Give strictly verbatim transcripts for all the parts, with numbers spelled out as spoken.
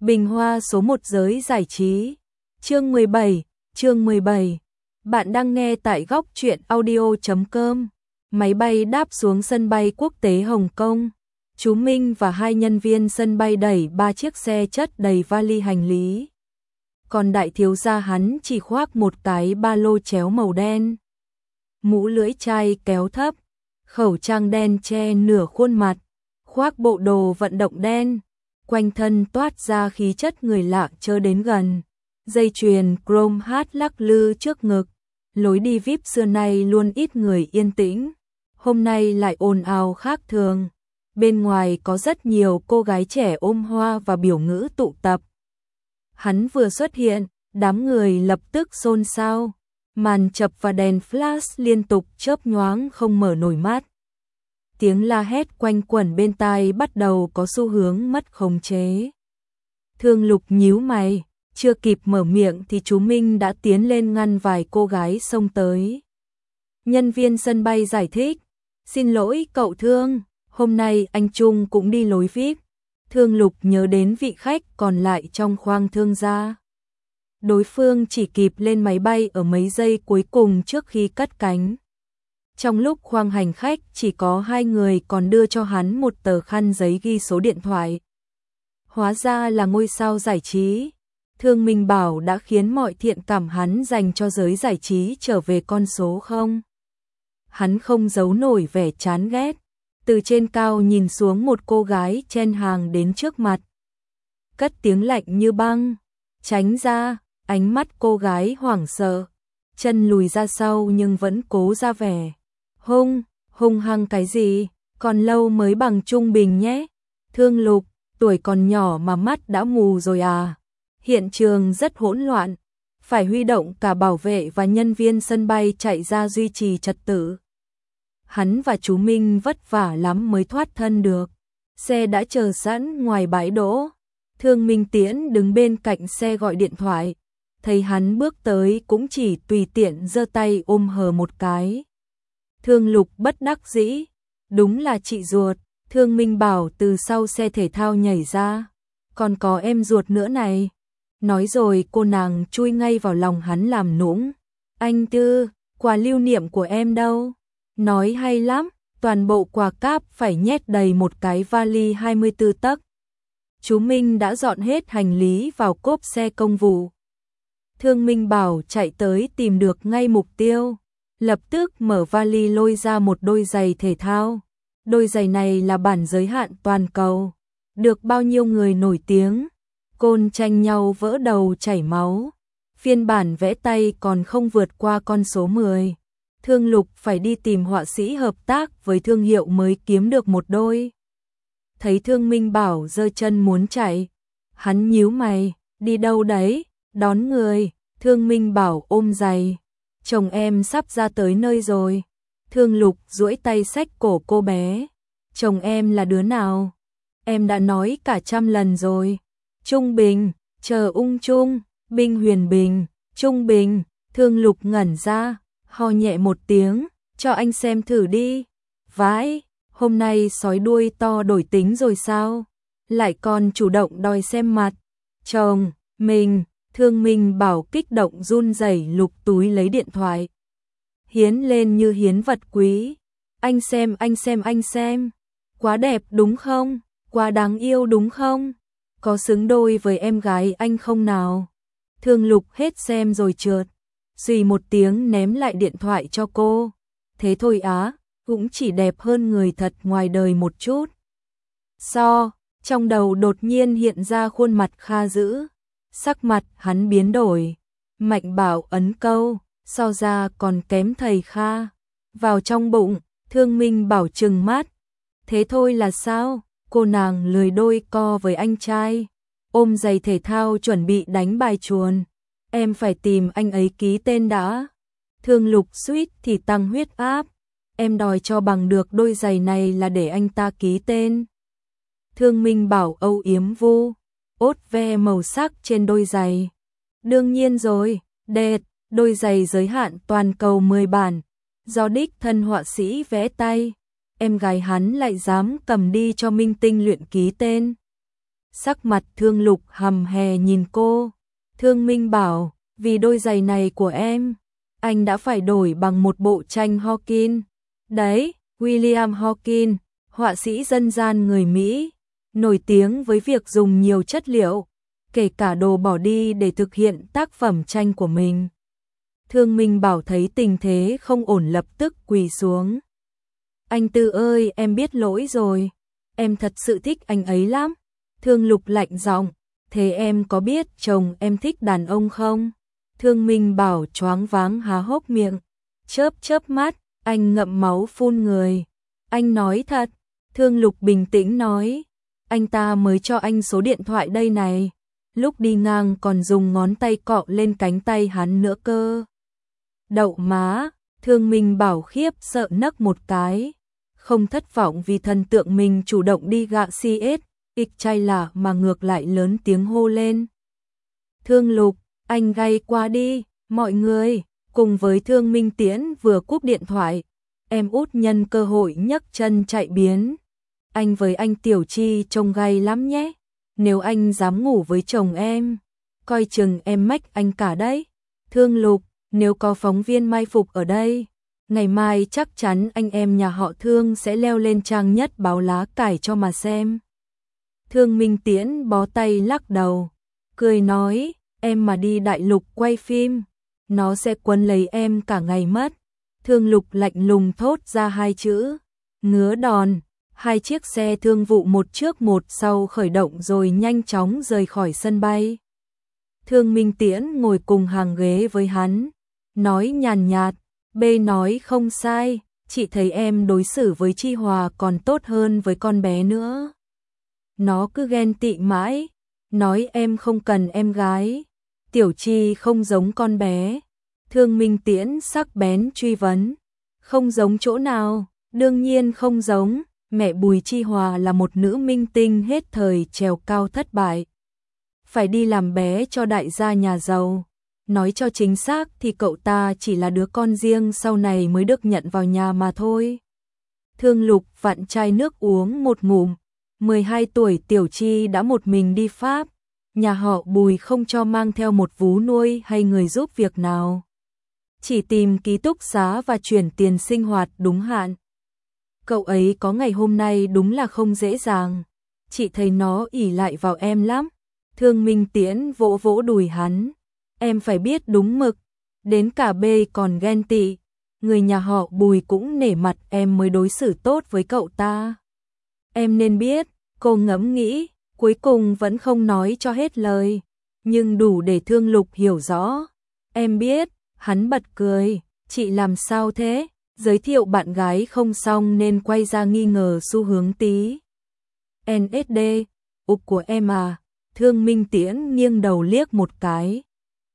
Bình hoa số một giới giải trí. Chương mười bảy, chương mười bảy. Bạn đang nghe tại góc truyện audio chấm com. Máy bay đáp xuống sân bay quốc tế Hồng Kông. Chú Minh và hai nhân viên sân bay đẩy ba chiếc xe chất đầy vali hành lý. Còn đại thiếu gia hắn chỉ khoác một cái ba lô chéo màu đen. Mũ lưỡi chai kéo thấp, khẩu trang đen che nửa khuôn mặt, khoác bộ đồ vận động đen, quanh thân toát ra khí chất người lạ chớ đến gần. Dây chuyền chrome hát lắc lư trước ngực, lối đi vi ai pi xưa nay luôn ít người yên tĩnh, hôm nay lại ồn ào khác thường. Bên ngoài có rất nhiều cô gái trẻ ôm hoa và biểu ngữ tụ tập. Hắn vừa xuất hiện, đám người lập tức xôn xao, màn chập và đèn flash liên tục chớp nhoáng không mở nổi mắt. Tiếng la hét quanh quẩn bên tai bắt đầu có xu hướng mất khống chế. Thương Lục nhíu mày, chưa kịp mở miệng thì chú Minh đã tiến lên ngăn vài cô gái xông tới. Nhân viên sân bay giải thích, xin lỗi cậu Thương, hôm nay anh Trung cũng đi lối vi ai pi. Thương Lục nhớ đến vị khách còn lại trong khoang thương gia. Đối phương chỉ kịp lên máy bay ở mấy giây cuối cùng trước khi cất cánh. Trong lúc khoang hành khách chỉ có hai người còn đưa cho hắn một tờ khăn giấy ghi số điện thoại. Hóa ra là ngôi sao giải trí. Thương Minh bảo đã khiến mọi thiện cảm hắn dành cho giới giải trí trở về con số không. Hắn không giấu nổi vẻ chán ghét. Từ trên cao nhìn xuống một cô gái chen hàng đến trước mặt. Cất tiếng lạnh như băng. Tránh ra, ánh mắt cô gái hoảng sợ. Chân lùi ra sau nhưng vẫn cố ra vẻ. Hung, hung hăng cái gì, còn lâu mới bằng trung bình nhé. Thương Lục, tuổi còn nhỏ mà mắt đã mù rồi à. Hiện trường rất hỗn loạn, phải huy động cả bảo vệ và nhân viên sân bay chạy ra duy trì trật tự. Hắn và chú Minh vất vả lắm mới thoát thân được. Xe đã chờ sẵn ngoài bãi đỗ. Thương Minh Tiễn đứng bên cạnh xe gọi điện thoại. Thấy hắn bước tới cũng chỉ tùy tiện giơ tay ôm hờ một cái. Thương Lục bất đắc dĩ. Đúng là chị ruột. Thương Minh bảo từ sau xe thể thao nhảy ra. Còn có em ruột nữa này. Nói rồi cô nàng chui ngay vào lòng hắn làm nũng. Anh Tư, quà lưu niệm của em đâu? Nói hay lắm, toàn bộ quà cáp phải nhét đầy một cái vali hai mươi tư tấc. Chú Minh đã dọn hết hành lý vào cốp xe công vụ. Thương Minh bảo chạy tới tìm được ngay mục tiêu. Lập tức mở vali lôi ra một đôi giày thể thao. Đôi giày này là bản giới hạn toàn cầu. Được bao nhiêu người nổi tiếng. Côn tranh nhau vỡ đầu chảy máu. Phiên bản vẽ tay còn không vượt qua con số mười. Thương Lục phải đi tìm họa sĩ hợp tác với thương hiệu mới kiếm được một đôi. Thấy Thương Minh bảo giơ chân muốn chạy. Hắn nhíu mày, đi đâu đấy, đón người. Thương Minh bảo ôm giày. Chồng em sắp ra tới nơi rồi. Thương Lục duỗi tay xách cổ cô bé. Chồng em là đứa nào? Em đã nói cả trăm lần rồi. Trung Bình, chờ ung trung, Bình Huyền Bình, Trung Bình. Thương Lục ngẩn ra, ho nhẹ một tiếng, cho anh xem thử đi. Vãi, hôm nay sói đuôi to đổi tính rồi sao? Lại còn chủ động đòi xem mặt. Chồng, mình, Thương Minh bảo kích động run rẩy lục túi lấy điện thoại. Hiến lên như hiến vật quý. Anh xem, anh xem, anh xem. Quá đẹp đúng không? Quá đáng yêu đúng không? Có xứng đôi với em gái anh không nào? Thương Lục hết xem rồi trượt. Xùy một tiếng ném lại điện thoại cho cô. Thế thôi á, cũng chỉ đẹp hơn người thật ngoài đời một chút. So, trong đầu đột nhiên hiện ra khuôn mặt Kha dữ. Sắc mặt hắn biến đổi. Mạnh bảo ấn câu, so ra còn kém thầy Kha. Vào trong bụng, Thương Minh bảo trừng mắt. Thế thôi là sao? Cô nàng lười đôi co với anh trai. Ôm giày thể thao chuẩn bị đánh bài chuồn. Em phải tìm anh ấy ký tên đã. Thương Lục suýt thì tăng huyết áp. Em đòi cho bằng được đôi giày này là để anh ta ký tên. Thương Minh bảo âu yếm vu. Ốt ve màu sắc trên đôi giày. Đương nhiên rồi, đẹp, đôi giày giới hạn toàn cầu mười bản. Do đích thân họa sĩ vẽ tay. Em gái hắn lại dám cầm đi cho minh tinh luyện ký tên. Sắc mặt Thương Lục hầm hè nhìn cô. Thương Minh bảo, vì đôi giày này của em, anh đã phải đổi bằng một bộ tranh Hawking. Đấy, William Hawking, họa sĩ dân gian người Mỹ, nổi tiếng với việc dùng nhiều chất liệu, kể cả đồ bỏ đi để thực hiện tác phẩm tranh của mình. Thương Minh bảo thấy tình thế không ổn lập tức quỳ xuống. Anh Tư ơi, em biết lỗi rồi, em thật sự thích anh ấy lắm. Thương Lục lạnh giọng, thế em có biết chồng em thích đàn ông không? Thương Minh bảo choáng váng há hốc miệng, chớp chớp mắt, anh ngậm máu phun người. Anh nói thật. Thương Lục bình tĩnh nói, anh ta mới cho anh số điện thoại đây này, lúc đi ngang còn dùng ngón tay cọ lên cánh tay hắn nữa cơ. Đậu má, Thương Minh bảo khiếp sợ nấc một cái, không thất vọng vì thần tượng mình chủ động đi gạ xê ét, ịch chay là mà ngược lại lớn tiếng hô lên. Thương Lục, anh gay qua đi, mọi người, cùng với Thương Minh Tiễn vừa cúp điện thoại, em út nhân cơ hội nhấc chân chạy biến. Anh với anh Tiểu Chi trông gay lắm nhé, nếu anh dám ngủ với chồng em, coi chừng em mách anh cả đấy. Thương Lục, nếu có phóng viên mai phục ở đây, ngày mai chắc chắn anh em nhà họ Thương sẽ leo lên trang nhất báo lá cải cho mà xem. Thương Minh Tiễn bó tay lắc đầu, cười nói, em mà đi đại lục quay phim, nó sẽ quấn lấy em cả ngày mất. Thương Lục lạnh lùng thốt ra hai chữ, ngứa đòn. Hai chiếc xe thương vụ một trước một sau khởi động rồi nhanh chóng rời khỏi sân bay. Thương Minh Tiễn ngồi cùng hàng ghế với hắn, nói nhàn nhạt, bê nói không sai, chị thấy em đối xử với Chi Hòa còn tốt hơn với con bé nữa. Nó cứ ghen tị mãi, nói em không cần em gái, Tiểu Chi không giống con bé. Thương Minh Tiễn sắc bén truy vấn, không giống chỗ nào? Đương nhiên không giống. Mẹ Bùi Chi Hòa là một nữ minh tinh hết thời trèo cao thất bại, phải đi làm bé cho đại gia nhà giàu. Nói cho chính xác thì cậu ta chỉ là đứa con riêng sau này mới được nhận vào nhà mà thôi. Thương Lục vặn chai nước uống một ngụm. mười hai tuổi Tiểu Chi đã một mình đi Pháp, nhà họ Bùi không cho mang theo một vú nuôi hay người giúp việc nào, chỉ tìm ký túc xá và chuyển tiền sinh hoạt đúng hạn. Cậu ấy có ngày hôm nay đúng là không dễ dàng, chị thấy nó ỷ lại vào em lắm. Thương Minh Tiễn vỗ vỗ đùi hắn, em phải biết đúng mực, đến cả bê còn ghen tị, người nhà họ Bùi cũng nể mặt em mới đối xử tốt với cậu ta. Em nên biết. Cô ngẫm nghĩ, cuối cùng vẫn không nói cho hết lời, nhưng đủ để Thương Lục hiểu rõ. Em biết. Hắn bật cười, chị làm sao thế? Giới thiệu bạn gái không xong nên quay ra nghi ngờ xu hướng tí. en ét đê, ục của em à? Thương Minh Tiễn nghiêng đầu liếc một cái.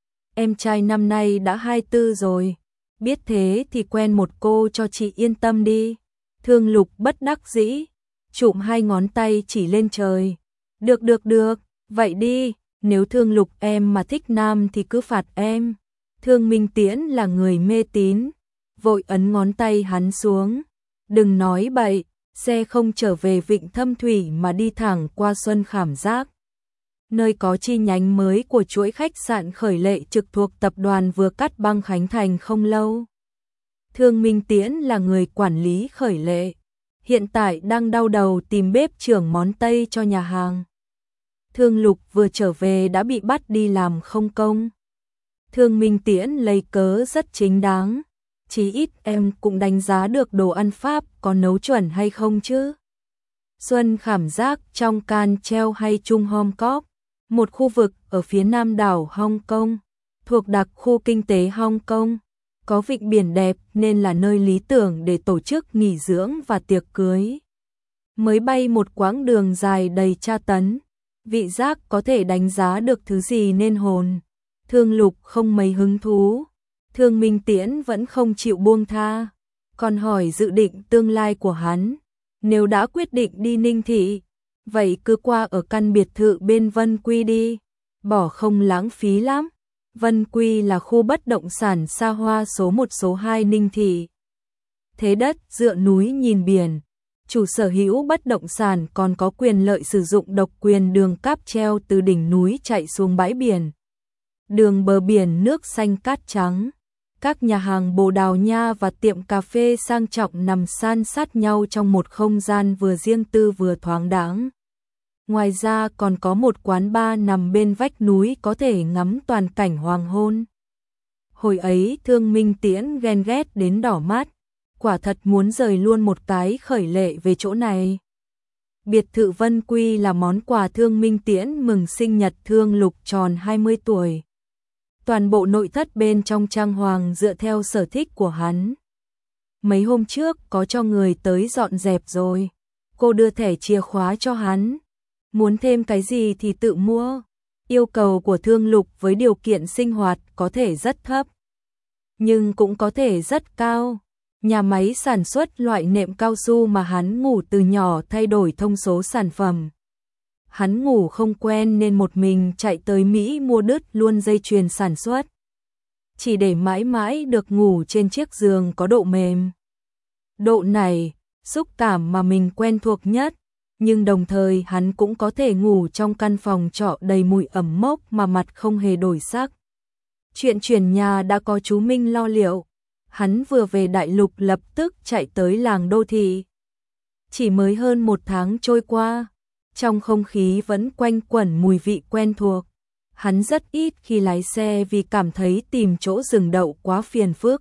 Em trai năm nay đã hai mươi tư rồi, biết thế thì quen một cô cho chị yên tâm đi. Thương Lục bất đắc dĩ, chụm hai ngón tay chỉ lên trời. Được được được, vậy đi, nếu Thương Lục em mà thích nam thì cứ phạt em. Thương Minh Tiễn là người mê tín, vội ấn ngón tay hắn xuống. Đừng nói bậy, xe không trở về Vịnh Thâm Thủy mà đi thẳng qua Xuân Khảm Giác, nơi có chi nhánh mới của chuỗi khách sạn Khởi Lệ trực thuộc tập đoàn vừa cắt băng khánh thành không lâu. Thương Minh Tiễn là người quản lý Khởi Lệ, hiện tại đang đau đầu tìm bếp trưởng món Tây cho nhà hàng. Thương Lục vừa trở về đã bị bắt đi làm không công. Thương Minh Tiễn lấy cớ rất chính đáng, chí ít em cũng đánh giá được đồ ăn Pháp có nấu chuẩn hay không chứ. Xuân Khảm Giác trong Can Treo hay Trung Hom Kok, một khu vực ở phía nam đảo Hong Kong, thuộc đặc khu kinh tế Hong Kong, có vịnh biển đẹp nên là nơi lý tưởng để tổ chức nghỉ dưỡng và tiệc cưới. Mới bay một quãng đường dài đầy tra tấn, vị giác có thể đánh giá được thứ gì nên hồn. Thương Lục không mấy hứng thú, Thương Minh Tiễn vẫn không chịu buông tha, còn hỏi dự định tương lai của hắn. Nếu đã quyết định đi Ninh Thị, vậy cứ qua ở căn biệt thự bên Vân Quy đi, bỏ không lãng phí lắm. Vân Quy là khu bất động sản xa hoa số một số hai Ninh Thị. Thế đất dựa núi nhìn biển, chủ sở hữu bất động sản còn có quyền lợi sử dụng độc quyền đường cáp treo từ đỉnh núi chạy xuống bãi biển. Đường bờ biển nước xanh cát trắng, các nhà hàng Bồ Đào Nha và tiệm cà phê sang trọng nằm san sát nhau trong một không gian vừa riêng tư vừa thoáng đãng. Ngoài ra còn có một quán bar nằm bên vách núi có thể ngắm toàn cảnh hoàng hôn. Hồi ấy Thương Minh Tiễn ghen ghét đến đỏ mắt, quả thật muốn rời luôn một cái khởi lệ về chỗ này. Biệt thự Vân Quy là món quà Thương Minh Tiễn mừng sinh nhật Thương Lục tròn hai mươi tuổi. Toàn bộ nội thất bên trong trang hoàng dựa theo sở thích của hắn. Mấy hôm trước có cho người tới dọn dẹp rồi. Cô đưa thẻ chìa khóa cho hắn. Muốn thêm cái gì thì tự mua. Yêu cầu của Thương Lục với điều kiện sinh hoạt có thể rất thấp, nhưng cũng có thể rất cao. Nhà máy sản xuất loại nệm cao su mà hắn ngủ từ nhỏ thay đổi thông số sản phẩm. Hắn ngủ không quen nên một mình chạy tới Mỹ mua đứt luôn dây chuyền sản xuất. Chỉ để mãi mãi được ngủ trên chiếc giường có độ mềm. Độ này, xúc cảm mà mình quen thuộc nhất, nhưng đồng thời hắn cũng có thể ngủ trong căn phòng trọ đầy mùi ẩm mốc mà mặt không hề đổi sắc. Chuyện chuyển nhà đã có chú Minh lo liệu. Hắn vừa về đại lục lập tức chạy tới làng đô thị. Chỉ mới hơn một tháng trôi qua, trong không khí vẫn quanh quẩn mùi vị quen thuộc. Hắn rất ít khi lái xe vì cảm thấy tìm chỗ dừng đậu quá phiền phức.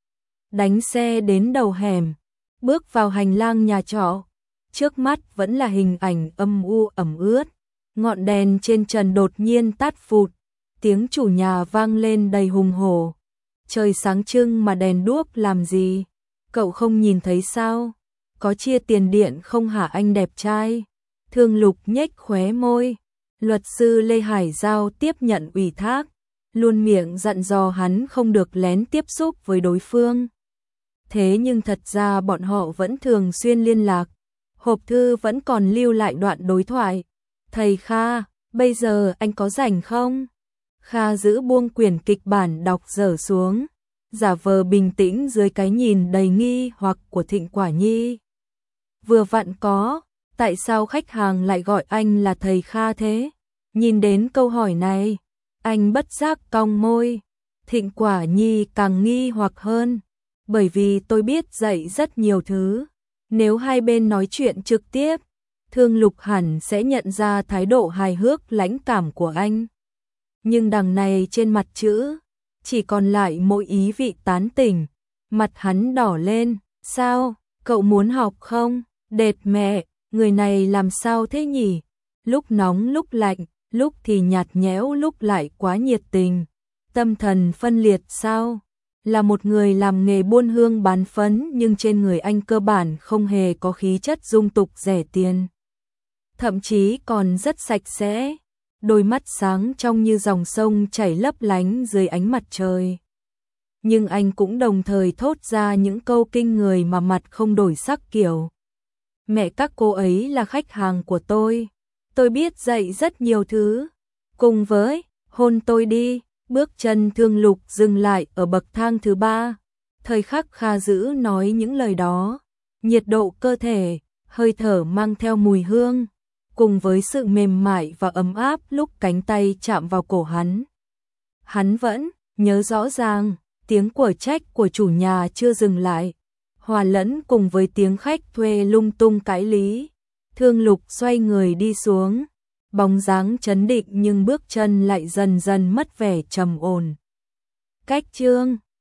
Đánh xe đến đầu hẻm, bước vào hành lang nhà trọ. Trước mắt vẫn là hình ảnh âm u ẩm ướt. Ngọn đèn trên trần đột nhiên tắt phụt. Tiếng chủ nhà vang lên đầy hùng hổ. Trời sáng trưng mà đèn đuốc làm gì? Cậu không nhìn thấy sao? Có chia tiền điện không hả anh đẹp trai? Thương Lục nhếch khóe môi. Luật sư Lê Hải Giao tiếp nhận ủy thác, luôn miệng dặn dò hắn không được lén tiếp xúc với đối phương. Thế nhưng thật ra bọn họ vẫn thường xuyên liên lạc. Hộp thư vẫn còn lưu lại đoạn đối thoại. Thầy Kha, bây giờ anh có rảnh không? Kha giữ buông quyển kịch bản đọc dở xuống, giả vờ bình tĩnh dưới cái nhìn đầy nghi hoặc của Thịnh Quả Nhi. Vừa vặn có, tại sao khách hàng lại gọi anh là thầy Kha thế? Nhìn đến câu hỏi này, anh bất giác cong môi. Thịnh Quả Nhi càng nghi hoặc hơn, bởi vì tôi biết dạy rất nhiều thứ. Nếu hai bên nói chuyện trực tiếp, Thương Lục hẳn sẽ nhận ra thái độ hài hước lãnh cảm của anh. Nhưng đằng này trên mặt chữ, chỉ còn lại mỗi ý vị tán tỉnh. Mặt hắn đỏ lên, sao, cậu muốn học không? Đệt mẹ, người này làm sao thế nhỉ? Lúc nóng lúc lạnh, lúc thì nhạt nhẽo lúc lại quá nhiệt tình. Tâm thần phân liệt sao? Là một người làm nghề buôn hương bán phấn nhưng trên người anh cơ bản không hề có khí chất dung tục rẻ tiền. Thậm chí còn rất sạch sẽ. Đôi mắt sáng trong như dòng sông chảy lấp lánh dưới ánh mặt trời. Nhưng anh cũng đồng thời thốt ra những câu kinh người mà mặt không đổi sắc kiểu. Mẹ các cô ấy là khách hàng của tôi. Tôi biết dạy rất nhiều thứ. Cùng với, hôn tôi đi. Bước chân Thương Lục dừng lại ở bậc thang thứ ba. Thời khắc Kha giữ nói những lời đó. Nhiệt độ cơ thể, hơi thở mang theo mùi hương, cùng với sự mềm mại và ấm áp lúc cánh tay chạm vào cổ hắn. Hắn vẫn nhớ rõ ràng, tiếng của trách của chủ nhà chưa dừng lại, hòa lẫn cùng với tiếng khách thuê lung tung cãi lý. Thương Lục xoay người đi xuống, bóng dáng trấn định nhưng bước chân lại dần dần mất vẻ trầm ổn. Cách chương